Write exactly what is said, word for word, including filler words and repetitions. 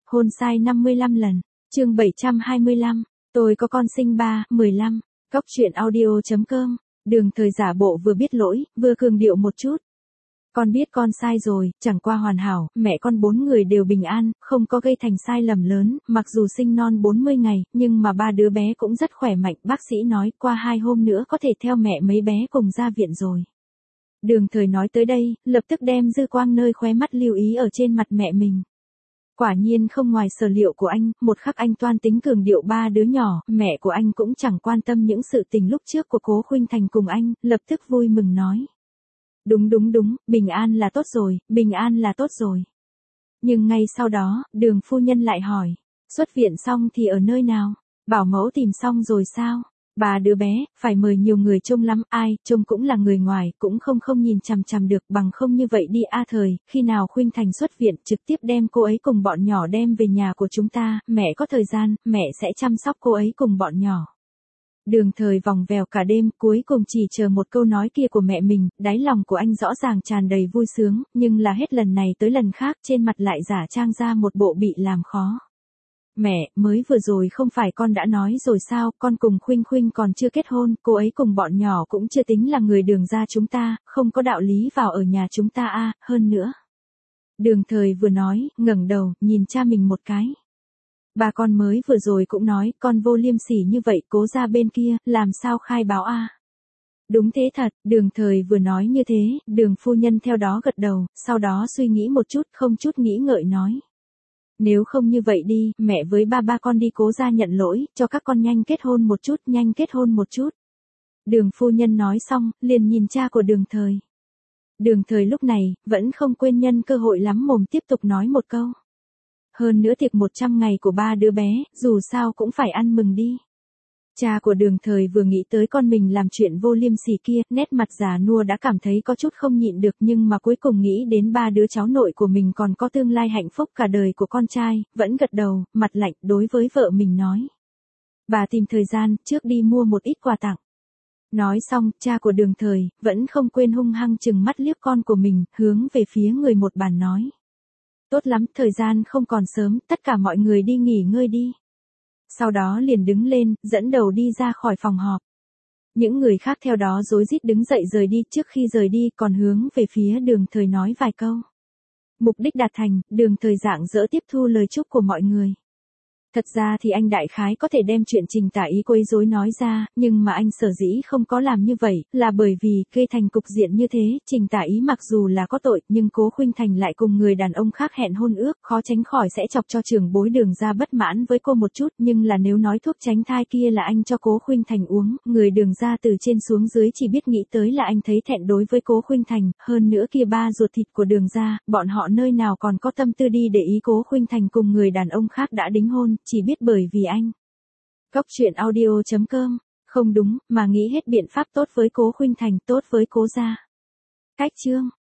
Hôn sai năm mươi lăm lần. Chương bảy trăm hai mươi lăm. Tôi có con sinh ba, mười lăm. Góc truyện audio chấm com. Đường Thời giả bộ vừa biết lỗi, vừa cường điệu một chút. Con biết con sai rồi, chẳng qua hoàn hảo, mẹ con bốn người đều bình an, không có gây thành sai lầm lớn, mặc dù sinh non bốn mươi ngày, nhưng mà ba đứa bé cũng rất khỏe mạnh, bác sĩ nói qua hai hôm nữa có thể theo mẹ mấy bé cùng ra viện rồi. Đường Thời nói tới đây, lập tức đem dư quang nơi khóe mắt lưu ý ở trên mặt mẹ mình. Quả nhiên không ngoài sở liệu của anh, một khắc anh toan tính cường điệu ba đứa nhỏ, mẹ của anh cũng chẳng quan tâm những sự tình lúc trước của Cố Khuynh Thành cùng anh, lập tức vui mừng nói. Đúng đúng đúng, bình an là tốt rồi, bình an là tốt rồi. Nhưng ngay sau đó, Đường phu nhân lại hỏi, xuất viện xong thì ở nơi nào? Bảo mẫu tìm xong rồi sao? Ba đứa bé, phải mời nhiều người trông lắm, ai, trông cũng là người ngoài, cũng không không nhìn chằm chằm được, bằng không như vậy đi a Thời, khi nào Khuynh Thành xuất viện, trực tiếp đem cô ấy cùng bọn nhỏ đem về nhà của chúng ta, mẹ có thời gian, mẹ sẽ chăm sóc cô ấy cùng bọn nhỏ. Đường Thời vòng vèo cả đêm, cuối cùng chỉ chờ một câu nói kia của mẹ mình, đáy lòng của anh rõ ràng tràn đầy vui sướng, nhưng là hết lần này tới lần khác, trên mặt lại giả trang ra một bộ bị làm khó. Mẹ, mới vừa rồi không phải con đã nói rồi sao, con cùng Khuynh Khuynh còn chưa kết hôn, cô ấy cùng bọn nhỏ cũng chưa tính là người Đường gia chúng ta, không có đạo lý vào ở nhà chúng ta a, hơn nữa. Đường Thời vừa nói, ngẩng đầu, nhìn cha mình một cái. Bà con mới vừa rồi cũng nói, con vô liêm sỉ như vậy, Cố gia bên kia, làm sao khai báo a? Đúng thế thật, Đường Thời vừa nói như thế, Đường phu nhân theo đó gật đầu, sau đó suy nghĩ một chút, không chút nghĩ ngợi nói. Nếu không như vậy đi, mẹ với ba ba con đi Cố gia nhận lỗi, cho các con nhanh kết hôn một chút, nhanh kết hôn một chút. Đường phu nhân nói xong, liền nhìn cha của Đường Thời. Đường Thời lúc này, vẫn không quên nhân cơ hội lắm mồm tiếp tục nói một câu. Hơn nữa tiệc một trăm ngày của ba đứa bé, dù sao cũng phải ăn mừng đi. Cha của Đường Thời vừa nghĩ tới con mình làm chuyện vô liêm sỉ kia, nét mặt già nua đã cảm thấy có chút không nhịn được, nhưng mà cuối cùng nghĩ đến ba đứa cháu nội của mình còn có tương lai hạnh phúc cả đời của con trai, vẫn gật đầu, mặt lạnh đối với vợ mình nói. Bà tìm thời gian, trước đi mua một ít quà tặng. Nói xong, cha của Đường Thời, vẫn không quên hung hăng chừng mắt liếc con của mình, hướng về phía người một bàn nói. Tốt lắm, thời gian không còn sớm, tất cả mọi người đi nghỉ ngơi đi. Sau đó liền đứng lên, dẫn đầu đi ra khỏi phòng họp. Những người khác theo đó rối rít đứng dậy rời đi, trước khi rời đi còn hướng về phía Đường Thời nói vài câu. Mục đích đạt thành, Đường Thời rạng rỡ tiếp thu lời chúc của mọi người. Thật ra thì anh đại khái có thể đem chuyện Trình Tả Ý quấy rối nói ra, nhưng mà anh sở dĩ không có làm như vậy, là bởi vì, gây thành cục diện như thế, Trình Tả Ý mặc dù là có tội, nhưng Cố Khuynh Thành lại cùng người đàn ông khác hẹn hôn ước, khó tránh khỏi sẽ chọc cho trưởng bối Đường gia bất mãn với cô một chút, nhưng là nếu nói thuốc tránh thai kia là anh cho Cố Khuynh Thành uống, người Đường gia từ trên xuống dưới chỉ biết nghĩ tới là anh thấy thẹn đối với Cố Khuynh Thành, hơn nữa kia ba ruột thịt của Đường gia, bọn họ nơi nào còn có tâm tư đi để ý Cố Khuynh Thành cùng người đàn ông khác đã đính hôn, chỉ biết bởi vì anh. Góc truyện audio chấm com. Không đúng, mà nghĩ hết biện pháp tốt với Cố Khuynh Thành, tốt với Cố gia. Cách chương.